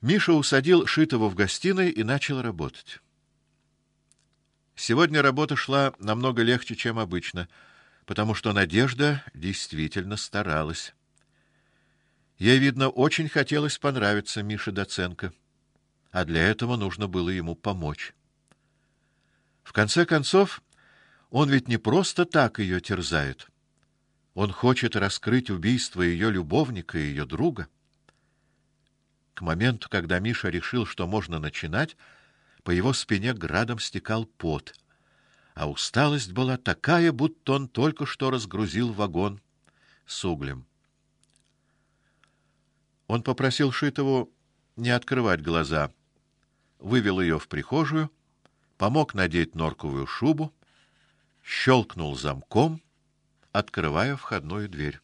Миша усадил Шитова в гостиной и начал работать. Сегодня работа шла намного легче, чем обычно, потому что Надежда действительно старалась. Ей, видно, очень хотелось понравиться Мише Доценко, а для этого нужно было ему помочь. В конце концов, он ведь не просто так ее терзает. Он хочет раскрыть убийство ее любовника и ее друга. К моменту, когда Миша решил, что можно начинать, по его спине градом стекал пот, а усталость была такая, будто он только что разгрузил вагон с углем. Он попросил Шитову не открывать глаза, вывел ее в прихожую, помог надеть норковую шубу, щелкнул замком, открывая входную дверь.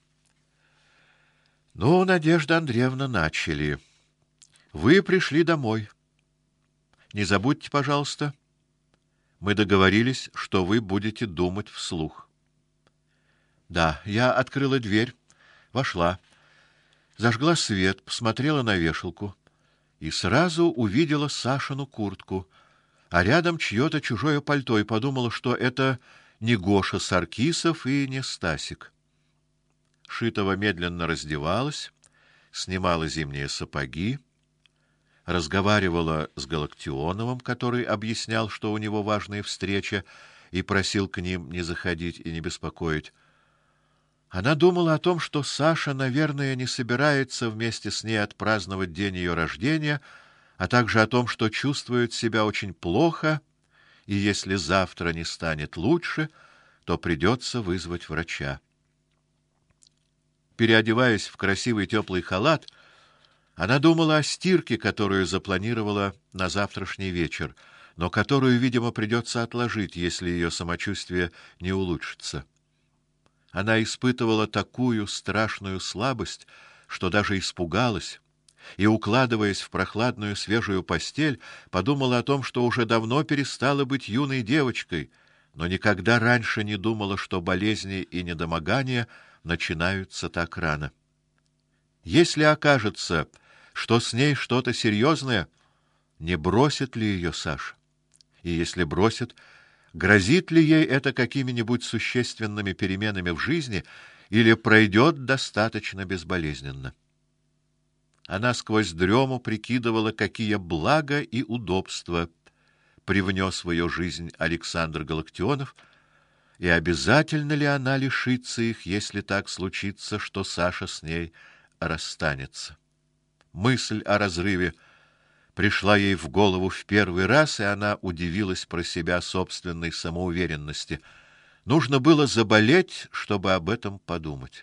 Ну, Надежда Андреевна, начали. Вы пришли домой. Не забудьте, пожалуйста, мы договорились, что вы будете думать вслух. Да, я открыла дверь, вошла, зажгла свет, посмотрела на вешалку и сразу увидела Сашину куртку, а рядом чьё-то чужое пальто, и подумала, что это не Гоша Саркисов и не Стасик. Шитова медленно раздевалась, снимала зимние сапоги, разговаривала с Галактионовым, который объяснял, что у него важная встреча, и просил к ним не заходить и не беспокоить. Она думала о том, что Саша, наверное, не собирается вместе с ней отпраздновать день ее рождения, а также о том, что чувствует себя очень плохо, и если завтра не станет лучше, то придется вызвать врача. Переодеваясь в красивый теплый халат, она думала о стирке, которую запланировала на завтрашний вечер, но которую, видимо, придется отложить, если ее самочувствие не улучшится. Она испытывала такую страшную слабость, что даже испугалась, и, укладываясь в прохладную свежую постель, подумала о том, что уже давно перестала быть юной девочкой, но никогда раньше не думала, что болезни и недомогания начинаются так рано. Если окажется, что с ней что-то серьезное, не бросит ли ее Саша? И если бросит, грозит ли ей это какими-нибудь существенными переменами в жизни или пройдет достаточно безболезненно? Она сквозь дрему прикидывала, какие блага и удобства привнес в ее жизнь Александр Галактионов, и обязательно ли она лишится их, если так случится, что Саша с ней расстанется. Мысль о разрыве пришла ей в голову в первый раз, и она удивилась про себя собственной самоуверенности. Нужно было заболеть, чтобы об этом подумать.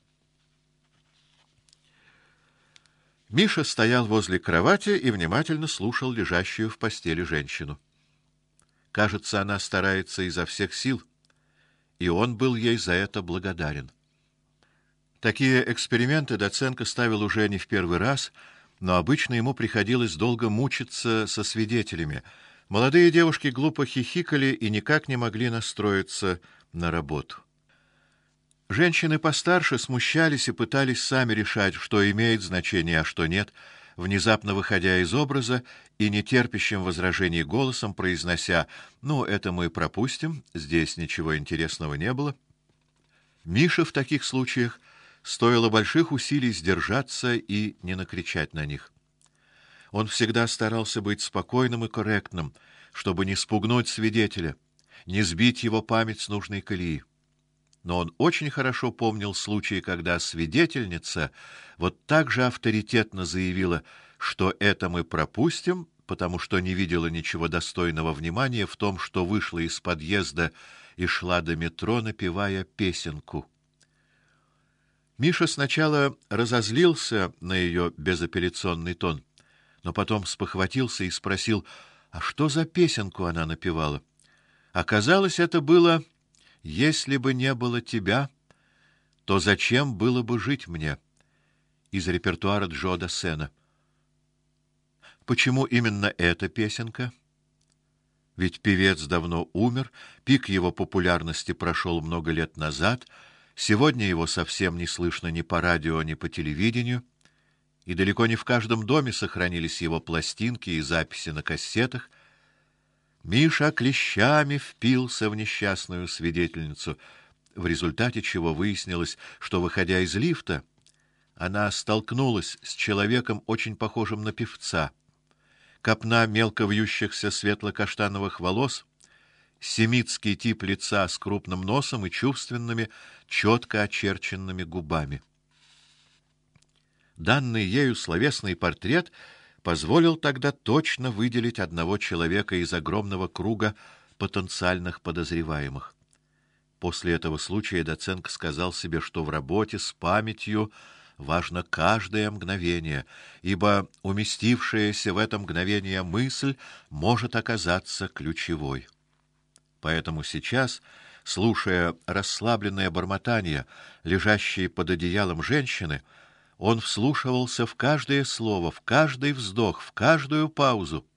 Миша стоял возле кровати и внимательно слушал лежащую в постели женщину. Кажется, она старается изо всех сил, и он был ей за это благодарен. Такие эксперименты Доценко ставил уже не в первый раз, но обычно ему приходилось долго мучиться со свидетелями. Молодые девушки глупо хихикали и никак не могли настроиться на работу. Женщины постарше смущались и пытались сами решать, что имеет значение, а что нет, внезапно выходя из образа и нетерпящим возражений голосом произнося: "Ну, это мы пропустим, здесь ничего интересного не было". Мише в таких случаях стоило больших усилий сдержаться и не накричать на них. Он всегда старался быть спокойным и корректным, чтобы не спугнуть свидетеля, не сбить его память с нужной колеи. Но он очень хорошо помнил случаи, когда свидетельница вот так же авторитетно заявила, что это мы пропустим, потому что не видела ничего достойного внимания в том, что вышла из подъезда и шла до метро, напевая песенку. Миша сначала разозлился на ее безапелляционный тон, но потом спохватился и спросил: "А что за песенку она напевала?" Оказалось, это было: "Если бы не было тебя, то зачем было бы жить мне?" из репертуара Джо Дассена. Почему именно эта песенка? Ведь певец давно умер, пик его популярности прошел много лет назад, сегодня его совсем не слышно ни по радио, ни по телевидению. и далеко не в каждом доме сохранились его пластинки и записи на кассетах. Миша клещами впился в несчастную свидетельницу, в результате чего выяснилось, что, выходя из лифта, она столкнулась с человеком, очень похожим на певца. Копна мелко вьющихся светло-каштановых волос, семитский тип лица с крупным носом и чувственными, четко очерченными губами. Данный ею словесный портрет позволил тогда точно выделить одного человека из огромного круга потенциальных подозреваемых. После этого случая доцент сказал себе, что в работе с памятью важно каждое мгновение, ибо уместившаяся в это мгновение мысль может оказаться ключевой. Поэтому сейчас, слушая расслабленное бормотание, лежащее под одеялом женщины, он вслушивался в каждое слово, в каждый вздох, в каждую паузу.